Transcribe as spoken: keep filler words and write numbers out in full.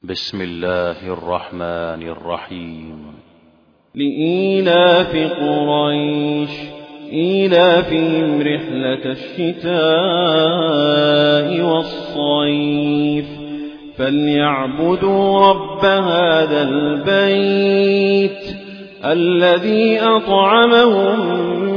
بسم الله الرحمن الرحيم. لإيلاف قريش إيلافهم رحلة الشتاء والصيف فليعبدوا رب هذا البيت الذي أطعمهم